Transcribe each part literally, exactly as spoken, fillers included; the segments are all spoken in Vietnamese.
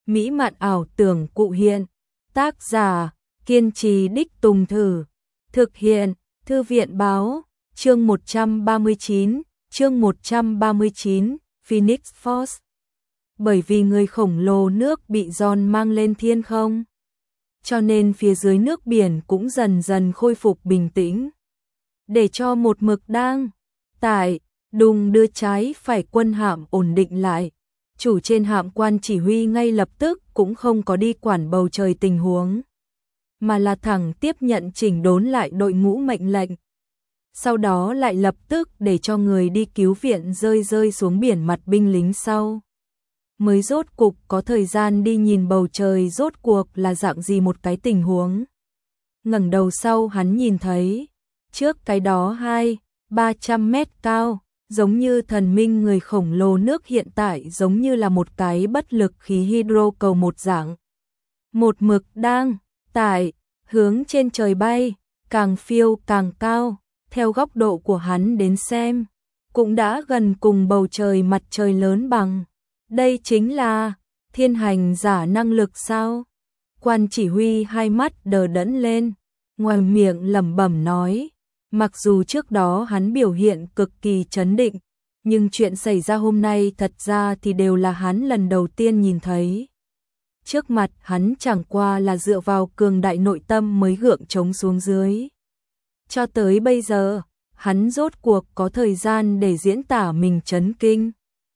mỹ mạn ảo tưởng cụ hiện. Tác giả, kiên trì đích tùng thử. Thực hiện, Thư viện báo, chương một trăm ba mươi chín, chương một trăm ba mươi chín, Phoenix Force. Bởi vì người khổng lồ nước bị John mang lên thiên không, cho nên phía dưới nước biển cũng dần dần khôi phục bình tĩnh. Để cho một mực đang tại đùng đưa trái phải quân hạm ổn định lại, chủ trên hạm quan chỉ huy ngay lập tức cũng không có đi quản bầu trời tình huống, mà là thẳng tiếp nhận chỉnh đốn lại đội ngũ mệnh lệnh. Sau đó lại lập tức để cho người đi cứu viện rơi rơi xuống biển mặt binh lính sau. Mới rốt cục có thời gian đi nhìn bầu trời rốt cuộc là dạng gì một cái tình huống. Ngẩng đầu sau hắn nhìn thấy, trước cái đó hai, ba trăm mét cao, giống như thần minh người khổng lồ nước hiện tại giống như là một cái bất lực khí hydro cầu một dạng. Một mực đang, tại, hướng trên trời bay, càng phiêu càng cao, theo góc độ của hắn đến xem, cũng đã gần cùng bầu trời mặt trời lớn bằng. Đây chính là thiên hành giả năng lực sao? Quan chỉ huy hai mắt đờ đẫn lên, ngoài miệng lẩm bẩm nói, mặc dù trước đó hắn biểu hiện cực kỳ trấn định, nhưng chuyện xảy ra hôm nay thật ra thì đều là hắn lần đầu tiên nhìn thấy. Trước mặt hắn chẳng qua là dựa vào cường đại nội tâm mới gượng chống xuống dưới. Cho tới bây giờ, hắn rốt cuộc có thời gian để diễn tả mình chấn kinh.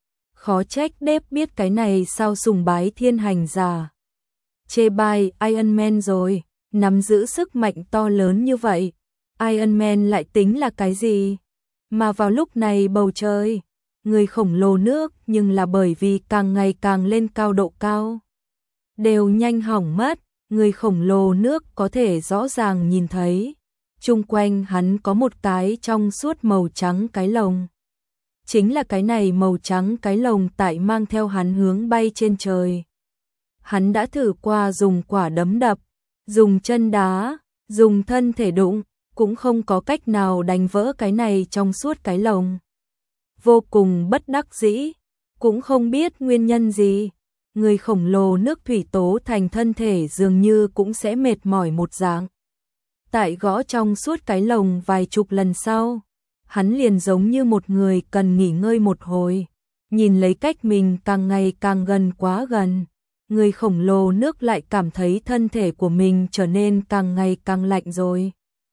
Khó trách đếp biết cái này sao sùng bái thiên hành giả. Chê bai Iron Man rồi, nắm giữ sức mạnh to lớn như vậy. Iron Man lại tính là cái gì? Mà vào lúc này bầu trời, người khổng lồ nước nhưng là bởi vì càng ngày càng lên cao độ cao. Đều nhanh hỏng mất, người khổng lồ nước có thể rõ ràng nhìn thấy. Chung quanh hắn có một cái trong suốt màu trắng cái lồng. Chính là cái này màu trắng cái lồng tại mang theo hắn hướng bay trên trời. Hắn đã thử qua dùng quả đấm đập, dùng chân đá, dùng thân thể đụng, cũng không có cách nào đánh vỡ cái này trong suốt cái lồng. Vô cùng bất đắc dĩ, cũng không biết nguyên nhân gì. Người khổng lồ nước thủy tố thành thân thể dường như cũng sẽ mệt mỏi một dạng. Tại gõ trong suốt cái lồng vài chục lần sau, hắn liền giống như một người cần nghỉ ngơi một hồi, nhìn lấy cách mình càng ngày càng gần quá gần. Người khổng lồ nước lại cảm thấy thân thể của mình trở nên càng ngày càng lạnh rồi.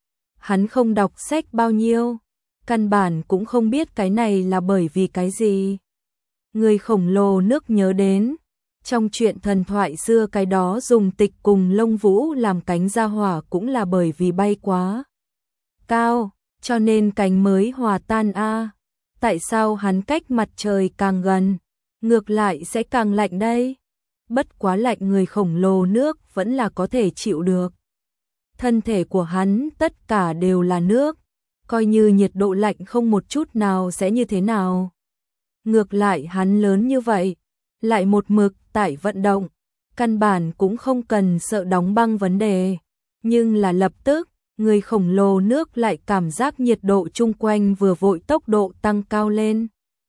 Hắn không đọc sách bao nhiêu, căn bản cũng không biết cái này là bởi vì cái gì. Người khổng lồ nước nhớ đến, trong chuyện thần thoại xưa cái đó dùng tịch cùng lông vũ làm cánh ra hỏa cũng là bởi vì bay quá cao, cho nên cánh mới hòa tan a. À. Tại sao hắn cách mặt trời càng gần, ngược lại sẽ càng lạnh đây? Bất quá lạnh người khổng lồ nước vẫn là có thể chịu được. Thân thể của hắn tất cả đều là nước, coi như nhiệt độ lạnh không một chút nào sẽ như thế nào. Ngược lại hắn lớn như vậy, lại một mực tại vận động, căn bản cũng không cần sợ đóng băng vấn đề. Nhưng là lập tức, người khổng lồ nước lại cảm giác nhiệt độ chung quanh vừa vội tốc độ tăng cao lên,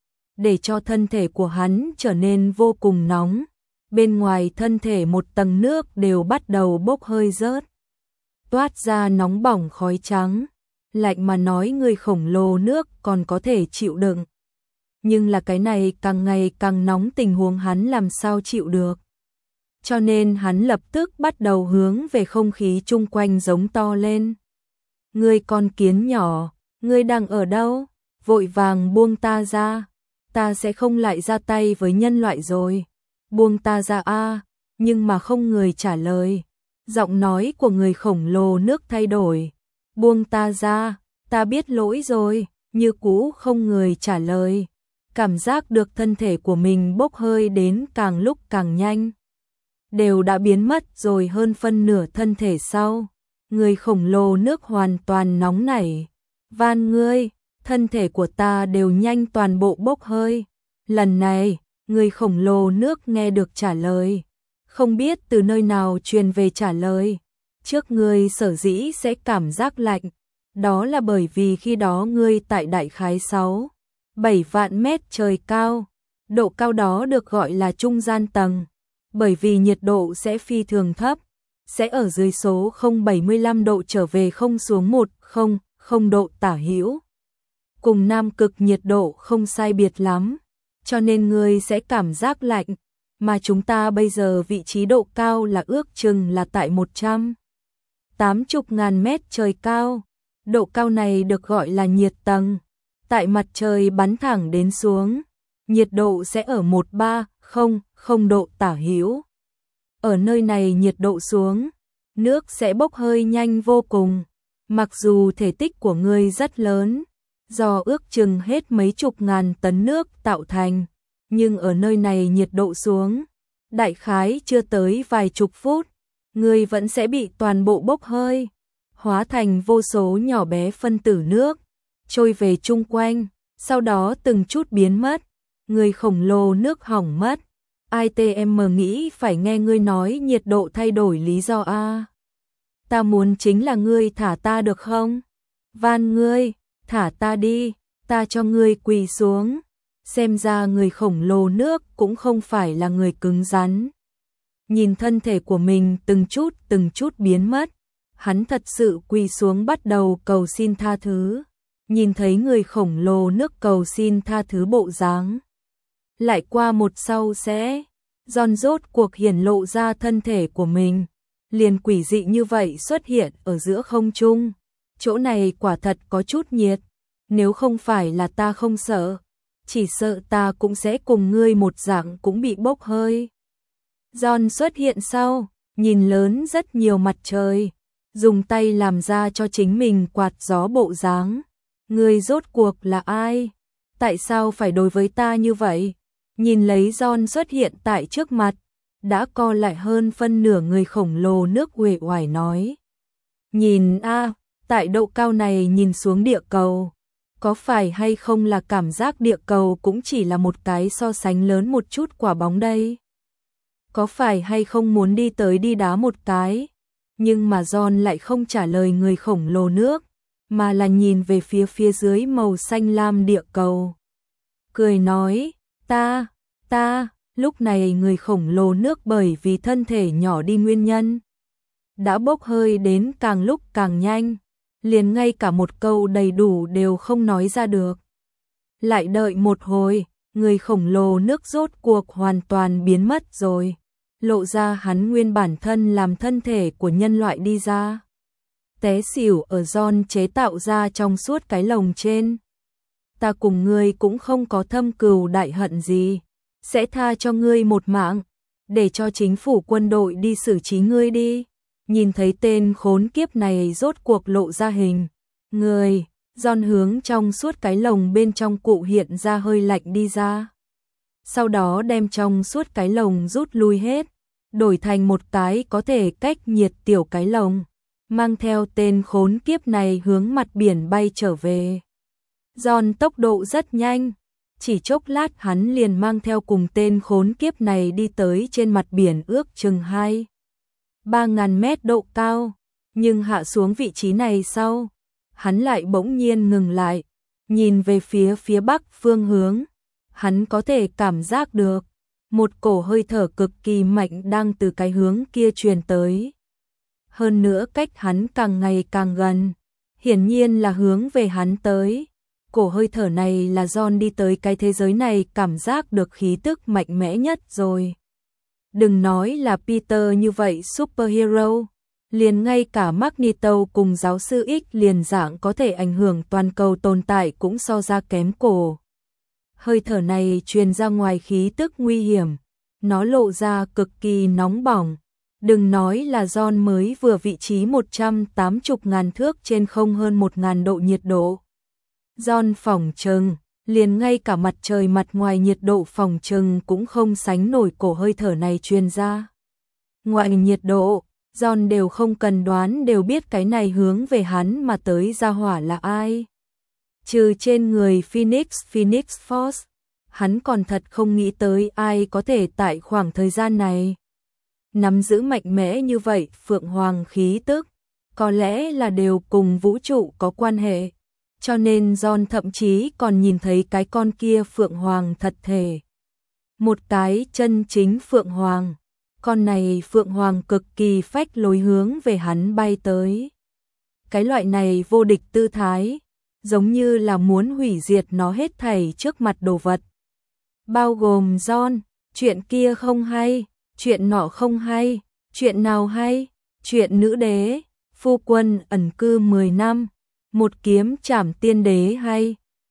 để cho thân thể của hắn trở nên vô cùng nóng. Bên ngoài thân thể một tầng nước đều bắt đầu bốc hơi rớt, toát ra nóng bỏng khói trắng. Lạnh mà nói người khổng lồ nước còn có thể chịu đựng, nhưng là cái này càng ngày càng nóng tình huống hắn làm sao chịu được. Cho nên hắn lập tức bắt đầu hướng về không khí chung quanh giống to lên. Ngươi con kiến nhỏ, ngươi đang ở đâu? Vội vàng buông ta ra, ta sẽ không lại ra tay với nhân loại rồi. Buông ta ra a. Nhưng mà không người trả lời. Giọng nói của người khổng lồ nước thay đổi. Buông ta ra, ta biết lỗi rồi, như cũ không người trả lời. Cảm giác được thân thể của mình bốc hơi đến càng lúc càng nhanh. Đều đã biến mất rồi hơn phân nửa thân thể sau. Người khổng lồ nước hoàn toàn nóng nảy. Van ngươi, thân thể của ta đều nhanh toàn bộ bốc hơi. Lần này, người khổng lồ nước nghe được trả lời. Không biết từ nơi nào truyền về trả lời. Trước ngươi sở dĩ sẽ cảm giác lạnh. Đó là bởi vì khi đó ngươi tại đại khái sáu, bảy vạn mét trời cao. Độ cao đó được gọi là trung gian tầng. bởi vì nhiệt độ sẽ phi thường thấp, sẽ ở dưới số không phẩy bảy mươi lăm độ trở về không xuống một phẩy không độ tả hữu. Cùng Nam Cực nhiệt độ không sai biệt lắm, cho nên ngươi sẽ cảm giác lạnh, mà chúng ta bây giờ vị trí độ cao là ước chừng là tại một trăm tám mươi ngàn mét trời cao. Độ cao này được gọi là nhiệt tầng. Tại mặt trời bắn thẳng đến xuống, nhiệt độ sẽ ở một phẩy ba không độ tả hữu. Ở nơi này nhiệt độ xuống, nước sẽ bốc hơi nhanh vô cùng. Mặc dù thể tích của ngươi rất lớn, do ước chừng hết mấy chục ngàn tấn nước tạo thành, nhưng ở nơi này nhiệt độ xuống, đại khái chưa tới vài chục phút, ngươi vẫn sẽ bị toàn bộ bốc hơi, hóa thành vô số nhỏ bé phân tử nước, trôi về chung quanh, sau đó từng chút biến mất, người khổng lồ nước hỏng mất. i tê em nghĩ phải nghe ngươi nói nhiệt độ thay đổi lý do a. Ta muốn chính là ngươi thả ta được không? Van ngươi, thả ta đi, ta cho ngươi quỳ xuống. Xem ra người khổng lồ nước cũng không phải là người cứng rắn. Nhìn thân thể của mình từng chút từng chút biến mất, hắn thật sự quỳ xuống bắt đầu cầu xin tha thứ. Nhìn thấy người khổng lồ nước cầu xin tha thứ bộ dáng. Lại qua một sau sẽ, John rốt cuộc hiển lộ ra thân thể của mình, liền quỷ dị như vậy xuất hiện ở giữa không trung. Chỗ này quả thật có chút nhiệt, nếu không phải là ta không sợ, chỉ sợ ta cũng sẽ cùng ngươi một dạng cũng bị bốc hơi. John xuất hiện sau, nhìn lớn rất nhiều mặt trời, dùng tay làm ra cho chính mình quạt gió bộ dáng. Ngươi rốt cuộc là ai? Tại sao phải đối với ta như vậy? Nhìn lấy John xuất hiện tại trước mặt, đã co lại hơn phân nửa người khổng lồ nước uể oải nói. Nhìn a, tại độ cao này nhìn xuống địa cầu, có phải hay không là cảm giác địa cầu cũng chỉ là một cái so sánh lớn một chút quả bóng đây? Có phải hay không muốn đi tới đi đá một cái? Nhưng mà John lại không trả lời người khổng lồ nước, mà là nhìn về phía phía dưới màu xanh lam địa cầu. Cười nói, ta, ta, lúc này người khổng lồ nước bởi vì thân thể nhỏ đi nguyên nhân, đã bốc hơi đến càng lúc càng nhanh, liền ngay cả một câu đầy đủ đều không nói ra được. Lại đợi một hồi, người khổng lồ nước rốt cuộc hoàn toàn biến mất rồi, lộ ra hắn nguyên bản thân làm thân thể của nhân loại đi ra. Té xỉu ở John chế tạo ra trong suốt cái lồng trên. Ta cùng ngươi cũng không có thâm cừu đại hận gì, sẽ tha cho ngươi một mạng, để cho chính phủ quân đội đi xử trí ngươi đi. Nhìn thấy tên khốn kiếp này rốt cuộc lộ ra hình người, John hướng trong suốt cái lồng bên trong cụ hiện ra hơi lạnh đi ra. Sau đó đem trong suốt cái lồng rút lui hết, đổi thành một cái có thể cách nhiệt tiểu cái lồng, mang theo tên khốn kiếp này hướng mặt biển bay trở về. John tốc độ rất nhanh, chỉ chốc lát hắn liền mang theo cùng tên khốn kiếp này đi tới trên mặt biển ước chừng hai ba ngàn mét độ cao, nhưng hạ xuống vị trí này sau, hắn lại bỗng nhiên ngừng lại, nhìn về phía phía bắc phương hướng, hắn có thể cảm giác được một cổ hơi thở cực kỳ mạnh đang từ cái hướng kia truyền tới. Hơn nữa cách hắn càng ngày càng gần, hiển nhiên là hướng về hắn tới. Cổ hơi thở này là John đi tới cái thế giới này cảm giác được khí tức mạnh mẽ nhất rồi. Đừng nói là Peter như vậy superhero, liền ngay cả Magneto cùng giáo sư X liền dạng có thể ảnh hưởng toàn cầu tồn tại cũng so ra kém cổ. Hơi thở này truyền ra ngoài khí tức nguy hiểm, nó lộ ra cực kỳ nóng bỏng. Đừng nói là John mới vừa vị trí một trăm tám mươi ngàn thước trên không hơn một ngàn độ nhiệt độ. John phỏng chừng, liền ngay cả mặt trời mặt ngoài nhiệt độ phỏng chừng cũng không sánh nổi cổ hơi thở này truyền ra. Ngoại nhiệt độ, John đều không cần đoán đều biết cái này hướng về hắn mà tới ra hỏa là ai. Trừ trên người Phoenix Phoenix Force, hắn còn thật không nghĩ tới ai có thể tại khoảng thời gian này nắm giữ mạnh mẽ như vậy Phượng Hoàng khí tức, có lẽ là đều cùng vũ trụ có quan hệ. Cho nên John thậm chí còn nhìn thấy cái con kia Phượng Hoàng thật thể. Một cái chân chính Phượng Hoàng, Con này Phượng Hoàng cực kỳ phách lối hướng về hắn bay tới. Cái loại này vô địch tư thái, giống như là muốn hủy diệt nó hết thảy trước mặt đồ vật. Bao gồm John, chuyện kia không hay, chuyện nọ không hay, chuyện nào hay, chuyện nữ đế, phu quân ẩn cư mười năm, một kiếm trảm tiên đế hay,